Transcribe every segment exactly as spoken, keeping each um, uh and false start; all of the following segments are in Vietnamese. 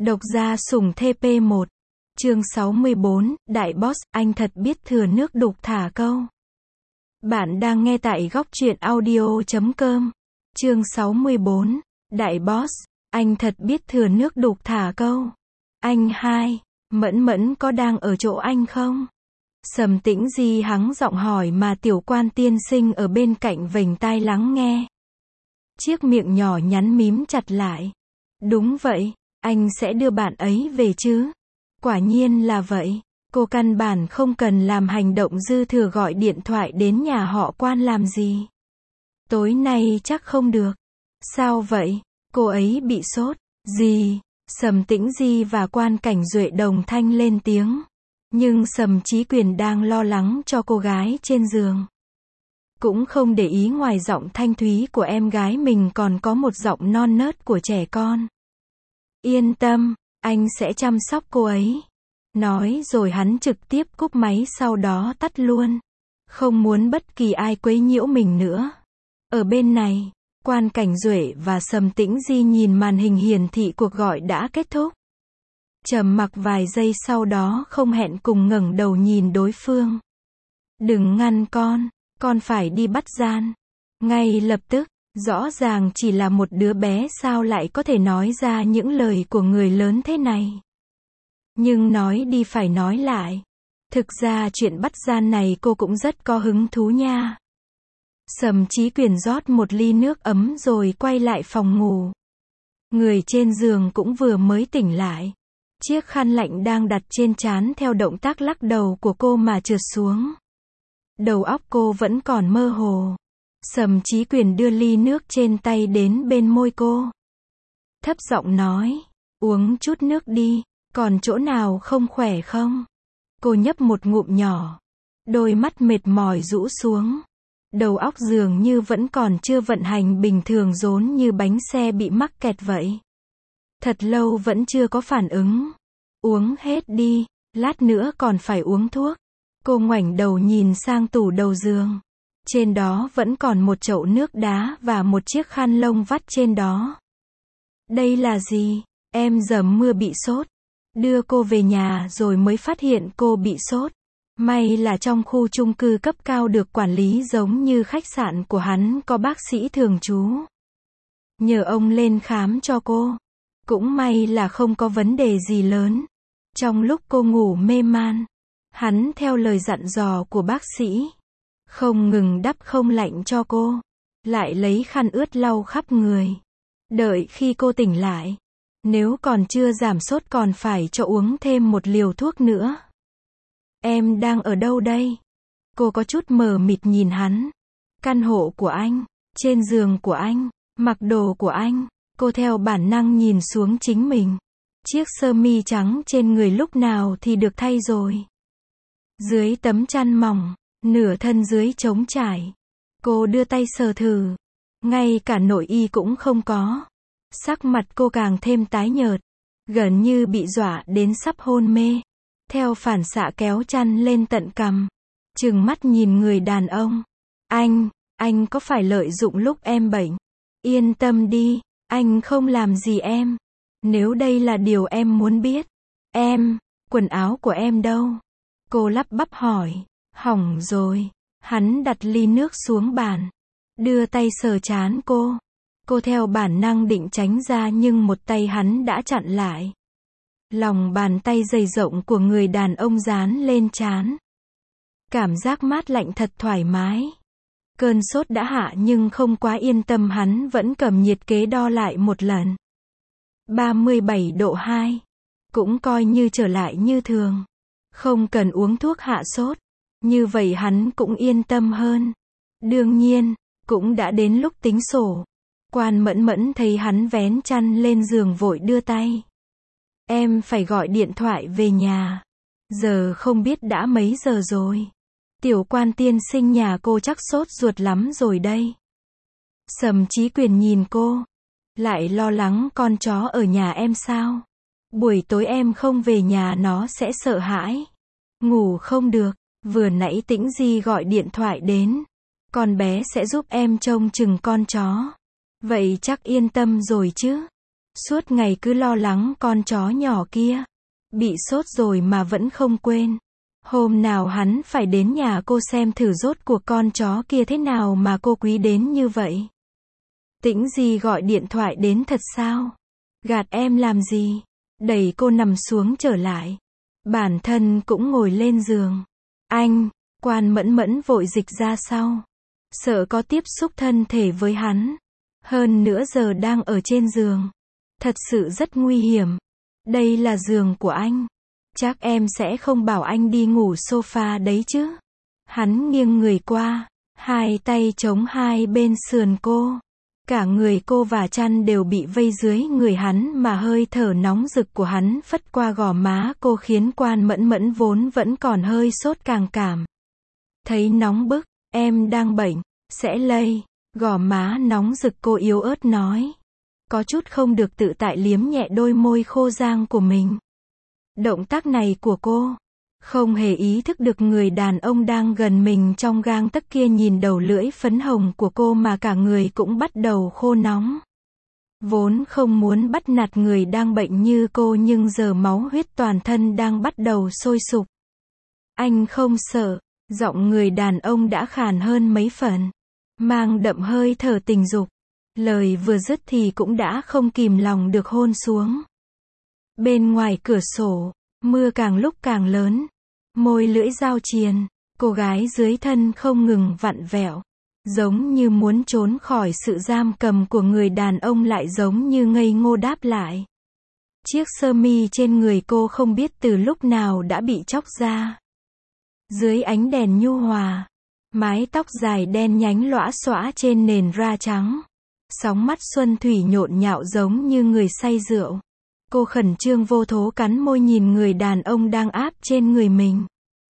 Độc gia sủng thê pê một. Chương sáu mươi bốn, Đại Boss, anh thật biết thừa nước đục thả câu. Bạn đang nghe tại góc truyện audio chấm com. Chương sáu mươi bốn, Đại Boss, anh thật biết thừa nước đục thả câu. Anh hai, Mẫn Mẫn có đang ở chỗ anh không? Sầm Tĩnh Di hắng giọng hỏi mà tiểu quan tiên sinh ở bên cạnh vểnh tai lắng nghe. Chiếc miệng nhỏ nhắn mím chặt lại. Đúng vậy, anh sẽ đưa bạn ấy về chứ? Quả nhiên là vậy. Cô căn bản không cần làm hành động dư thừa gọi điện thoại đến nhà họ Quan làm gì. Tối nay chắc không được. Sao vậy? Cô ấy bị sốt. Gì? Sầm Tĩnh Di và Quan Cảnh Duệ đồng thanh lên tiếng. Nhưng Sầm Chí Quyền đang lo lắng cho cô gái trên giường. Cũng không để ý ngoài giọng thanh thúy của em gái mình còn có một giọng non nớt của trẻ con. Yên tâm, anh sẽ chăm sóc cô ấy. Nói rồi hắn trực tiếp cúp máy sau đó tắt luôn. Không muốn bất kỳ ai quấy nhiễu mình nữa. Ở bên này, Quan Cảnh Duệ và Sầm Tĩnh Di nhìn màn hình hiển thị cuộc gọi đã kết thúc. Trầm mặc vài giây sau đó không hẹn cùng ngẩng đầu nhìn đối phương. Đừng ngăn con, con phải đi bắt gian. Ngay lập tức, rõ ràng chỉ là một đứa bé sao lại có thể nói ra những lời của người lớn thế này. Nhưng nói đi phải nói lại. Thực ra chuyện bắt gian này cô cũng rất có hứng thú nha. Sầm Chí Quyền rót một ly nước ấm rồi quay lại phòng ngủ. Người trên giường cũng vừa mới tỉnh lại. Chiếc khăn lạnh đang đặt trên trán theo động tác lắc đầu của cô mà trượt xuống. Đầu óc cô vẫn còn mơ hồ. Sầm Chí Quyền đưa ly nước trên tay đến bên môi cô. Thấp giọng nói, uống chút nước đi, còn chỗ nào không khỏe không? Cô nhấp một ngụm nhỏ. Đôi mắt mệt mỏi rũ xuống. Đầu óc dường như vẫn còn chưa vận hành bình thường rốn như bánh xe bị mắc kẹt vậy. Thật lâu vẫn chưa có phản ứng. Uống hết đi, lát nữa còn phải uống thuốc. Cô ngoảnh đầu nhìn sang tủ đầu giường. Trên đó vẫn còn một chậu nước đá và một chiếc khăn lông vắt trên đó. Đây là gì? Em dầm mưa bị sốt. Đưa cô về nhà rồi mới phát hiện cô bị sốt. May là trong khu chung cư cấp cao được quản lý giống như khách sạn của hắn có bác sĩ thường trú. Nhờ ông lên khám cho cô. Cũng may là không có vấn đề gì lớn. Trong lúc cô ngủ mê man, hắn theo lời dặn dò của bác sĩ, không ngừng đắp không lạnh cho cô, lại lấy khăn ướt lau khắp người. Đợi khi cô tỉnh lại, nếu còn chưa giảm sốt còn phải cho uống thêm một liều thuốc nữa. Em đang ở đâu đây? Cô có chút mờ mịt nhìn hắn. Căn hộ của anh, trên giường của anh, mặc đồ của anh. Cô theo bản năng nhìn xuống chính mình. Chiếc sơ mi trắng trên người lúc nào thì được thay rồi. Dưới tấm chăn mỏng, nửa thân dưới trống trải. Cô đưa tay sờ thử. Ngay cả nội y cũng không có. Sắc mặt cô càng thêm tái nhợt. Gần như bị dọa đến sắp hôn mê. Theo phản xạ kéo chăn lên tận cằm. Trừng mắt nhìn người đàn ông. Anh, anh có phải lợi dụng lúc em bệnh? Yên tâm đi, anh không làm gì em. Nếu đây là điều em muốn biết. Em, quần áo của em đâu? Cô lắp bắp hỏi. Hỏng rồi. Hắn đặt ly nước xuống bàn. Đưa tay sờ trán cô. Cô theo bản năng định tránh ra nhưng một tay hắn đã chặn lại. Lòng bàn tay dày rộng của người đàn ông dán lên trán. Cảm giác mát lạnh thật thoải mái. Cơn sốt đã hạ nhưng không quá yên tâm hắn vẫn cầm nhiệt kế đo lại một lần. ba mươi bảy độ hai. Cũng coi như trở lại như thường. Không cần uống thuốc hạ sốt. Như vậy hắn cũng yên tâm hơn. Đương nhiên, cũng đã đến lúc tính sổ. Quan Mẫn Mẫn thấy hắn vén chăn lên giường vội đưa tay. Em phải gọi điện thoại về nhà. Giờ không biết đã mấy giờ rồi. Tiểu quan tiên sinh nhà cô chắc sốt ruột lắm rồi đây. Sầm Chí Quyền nhìn cô. Lại lo lắng con chó ở nhà em sao? Buổi tối em không về nhà nó sẽ sợ hãi. Ngủ không được. Vừa nãy Tĩnh Di gọi điện thoại đến. Con bé sẽ giúp em trông chừng con chó. Vậy chắc yên tâm rồi chứ? Suốt ngày cứ lo lắng con chó nhỏ kia. Bị sốt rồi mà vẫn không quên. Hôm nào hắn phải đến nhà cô xem thử rốt cuộc con chó kia thế nào mà cô quý đến như vậy. Tĩnh Di gọi điện thoại đến thật sao? Gạt em làm gì? Đẩy cô nằm xuống trở lại. Bản thân cũng ngồi lên giường. Anh, Quan Mẫn Mẫn vội dịch ra sau. Sợ có tiếp xúc thân thể với hắn. Hơn nữa giờ đang ở trên giường. Thật sự rất nguy hiểm. Đây là giường của anh. Chắc em sẽ không bảo anh đi ngủ sofa đấy chứ. Hắn nghiêng người qua. Hai tay chống hai bên sườn cô. Cả người cô và chăn đều bị vây dưới người hắn mà hơi thở nóng rực của hắn phất qua gò má cô khiến Quan Mẫn Mẫn vốn vẫn còn hơi sốt càng cảm. Thấy nóng bức, em đang bệnh, sẽ lây. Gò má nóng rực cô yếu ớt nói. Có chút không được tự tại liếm nhẹ đôi môi khô rang của mình. Động tác này của cô, không hề ý thức được người đàn ông đang gần mình trong gang tấc kia nhìn đầu lưỡi phấn hồng của cô mà cả người cũng bắt đầu khô nóng. Vốn không muốn bắt nạt người đang bệnh như cô nhưng giờ máu huyết toàn thân đang bắt đầu sôi sục. Anh không sợ, giọng người đàn ông đã khàn hơn mấy phần, mang đậm hơi thở tình dục. Lời vừa dứt thì cũng đã không kìm lòng được hôn xuống. Bên ngoài cửa sổ, mưa càng lúc càng lớn. Môi lưỡi giao triền, cô gái dưới thân không ngừng vặn vẹo. Giống như muốn trốn khỏi sự giam cầm của người đàn ông lại giống như ngây ngô đáp lại. Chiếc sơ mi trên người cô không biết từ lúc nào đã bị chóc ra. Dưới ánh đèn nhu hòa, mái tóc dài đen nhánh lõa xõa trên nền da trắng. Sóng mắt xuân thủy nhộn nhạo giống như người say rượu. Cô khẩn trương vô thố cắn môi nhìn người đàn ông đang áp trên người mình.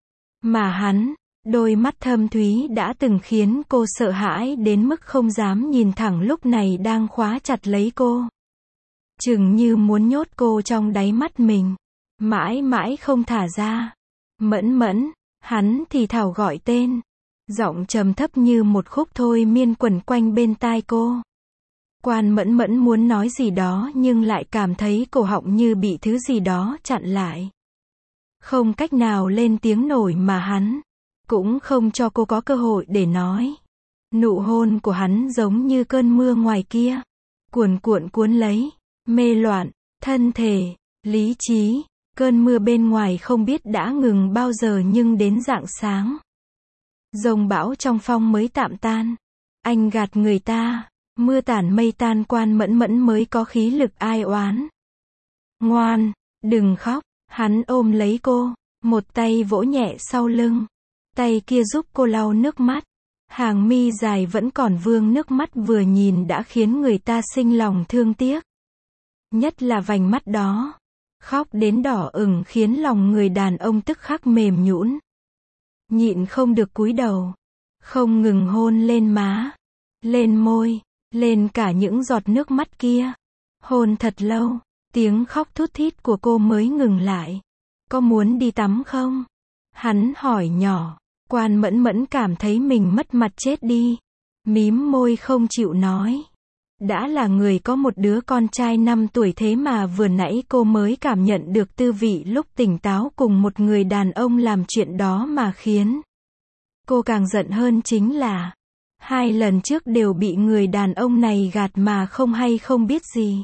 Mà hắn, đôi mắt thâm thúy đã từng khiến cô sợ hãi đến mức không dám nhìn thẳng lúc này đang khóa chặt lấy cô. Chừng như muốn nhốt cô trong đáy mắt mình. Mãi mãi không thả ra. Mẫn Mẫn, hắn thì thào gọi tên. Giọng trầm thấp như một khúc thôi miên quẩn quanh bên tai cô. Quan Mẫn Mẫn muốn nói gì đó nhưng lại cảm thấy cổ họng như bị thứ gì đó chặn lại. Không cách nào lên tiếng nổi mà hắn cũng không cho cô có cơ hội để nói. Nụ hôn của hắn giống như cơn mưa ngoài kia, cuồn cuộn cuốn lấy, mê loạn, thân thể, lý trí. Cơn mưa bên ngoài không biết đã ngừng bao giờ nhưng đến rạng sáng, dông bão trong phong mới tạm tan. Anh gạt người ta. Mưa tản mây tan Quan Mẫn Mẫn mới có khí lực ai oán. Ngoan, đừng khóc. Hắn ôm lấy cô, một tay vỗ nhẹ sau lưng, tay kia giúp cô lau nước mắt. Hàng mi dài vẫn còn vương nước mắt vừa nhìn đã khiến người ta sinh lòng thương tiếc. Nhất là vành mắt đó, khóc đến đỏ ửng khiến lòng người đàn ông tức khắc mềm nhũn. Nhịn không được cúi đầu, không ngừng hôn lên má, lên môi, lên cả những giọt nước mắt kia. Hôn thật lâu, tiếng khóc thút thít của cô mới ngừng lại. Có muốn đi tắm không? Hắn hỏi nhỏ. Quan Mẫn Mẫn cảm thấy mình mất mặt chết đi. Mím môi không chịu nói. Đã là người có một đứa con trai năm tuổi thế mà vừa nãy cô mới cảm nhận được tư vị lúc tỉnh táo cùng một người đàn ông làm chuyện đó mà khiến cô càng giận hơn chính là hai lần trước đều bị người đàn ông này gạt mà không hay không biết gì.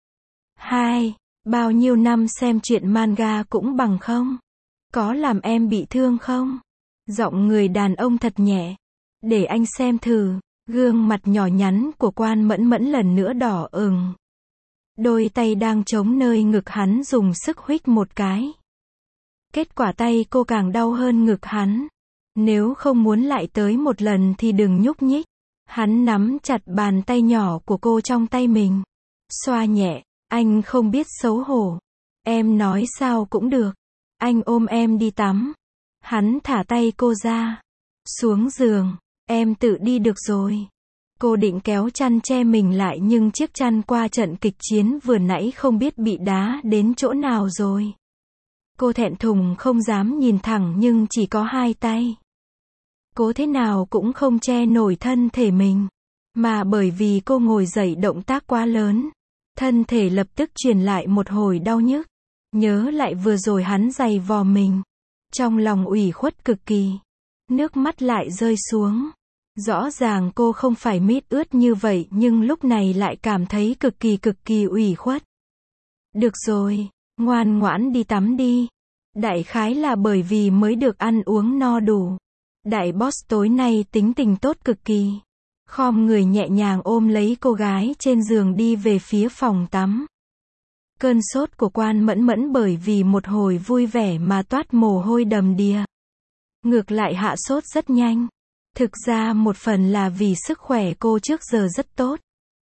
Hai, bao nhiêu năm xem chuyện manga cũng bằng không? Có làm em bị thương không? Giọng người đàn ông thật nhẹ. Để anh xem thử. Gương mặt nhỏ nhắn của Quan Mẫn Mẫn lần nữa đỏ ửng. Đôi tay đang chống nơi ngực hắn dùng sức huých một cái. Kết quả tay cô càng đau hơn ngực hắn. Nếu không muốn lại tới một lần thì đừng nhúc nhích. Hắn nắm chặt bàn tay nhỏ của cô trong tay mình. Xoa nhẹ. Anh không biết xấu hổ. Em nói sao cũng được. Anh ôm em đi tắm. Hắn thả tay cô ra. Xuống giường. Em tự đi được rồi. Cô định kéo chăn che mình lại nhưng chiếc chăn qua trận kịch chiến vừa nãy không biết bị đá đến chỗ nào rồi. Cô thẹn thùng không dám nhìn thẳng nhưng chỉ có hai tay. Cố thế nào cũng không che nổi thân thể mình. Mà bởi vì cô ngồi dậy động tác quá lớn. Thân thể lập tức truyền lại một hồi đau nhức. Nhớ lại vừa rồi hắn giày vò mình. Trong lòng ủy khuất cực kỳ. Nước mắt lại rơi xuống. Rõ ràng cô không phải mít ướt như vậy nhưng lúc này lại cảm thấy cực kỳ cực kỳ ủy khuất. Được rồi, ngoan ngoãn đi tắm đi. Đại khái là bởi vì mới được ăn uống no đủ. Đại boss tối nay tính tình tốt cực kỳ. Khom người nhẹ nhàng ôm lấy cô gái trên giường đi về phía phòng tắm. Cơn sốt của Quan Mẫn Mẫn bởi vì một hồi vui vẻ mà toát mồ hôi đầm đìa. Ngược lại hạ sốt rất nhanh. Thực ra một phần là vì sức khỏe cô trước giờ rất tốt.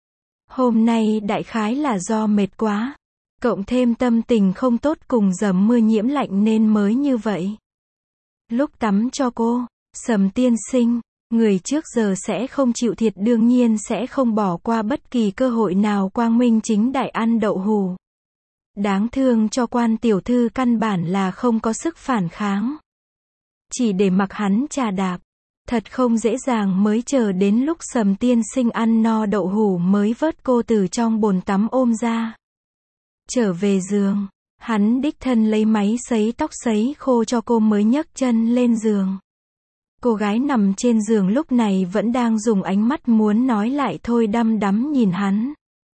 Hôm nay đại khái là do mệt quá. Cộng thêm tâm tình không tốt cùng dầm mưa nhiễm lạnh nên mới như vậy. Lúc tắm cho cô, Sầm tiên sinh, người trước giờ sẽ không chịu thiệt đương nhiên sẽ không bỏ qua bất kỳ cơ hội nào quang minh chính đại ăn đậu hù. Đáng thương cho Quan tiểu thư căn bản là không có sức phản kháng. Chỉ để mặc hắn chà đạp. Thật không dễ dàng mới chờ đến lúc Sầm tiên sinh ăn no đậu hủ mới vớt cô từ trong bồn tắm ôm ra. Trở về giường, hắn đích thân lấy máy sấy tóc sấy khô cho cô mới nhấc chân lên giường. Cô gái nằm trên giường lúc này vẫn đang dùng ánh mắt muốn nói lại thôi đăm đắm nhìn hắn.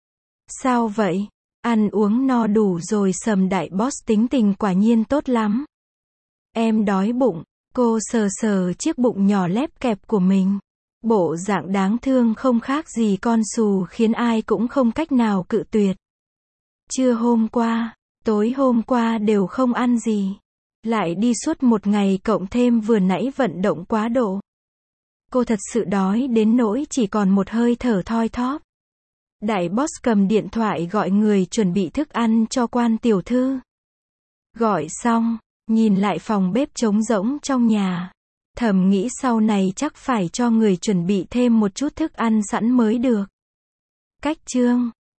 Sao vậy? Ăn uống no đủ rồi Sầm đại boss tính tình quả nhiên tốt lắm. Em đói bụng. Cô sờ sờ chiếc bụng nhỏ lép kẹp của mình. Bộ dạng đáng thương không khác gì con xù khiến ai cũng không cách nào cự tuyệt. Trưa hôm qua, tối hôm qua đều không ăn gì. Lại đi suốt một ngày cộng thêm vừa nãy vận động quá độ. Cô thật sự đói đến nỗi chỉ còn một hơi thở thoi thóp. Đại boss cầm điện thoại gọi người chuẩn bị thức ăn cho Quan tiểu thư. Gọi xong, nhìn lại phòng bếp trống rỗng trong nhà. Thầm nghĩ sau này chắc phải cho người chuẩn bị thêm một chút thức ăn sẵn mới được. Cách chương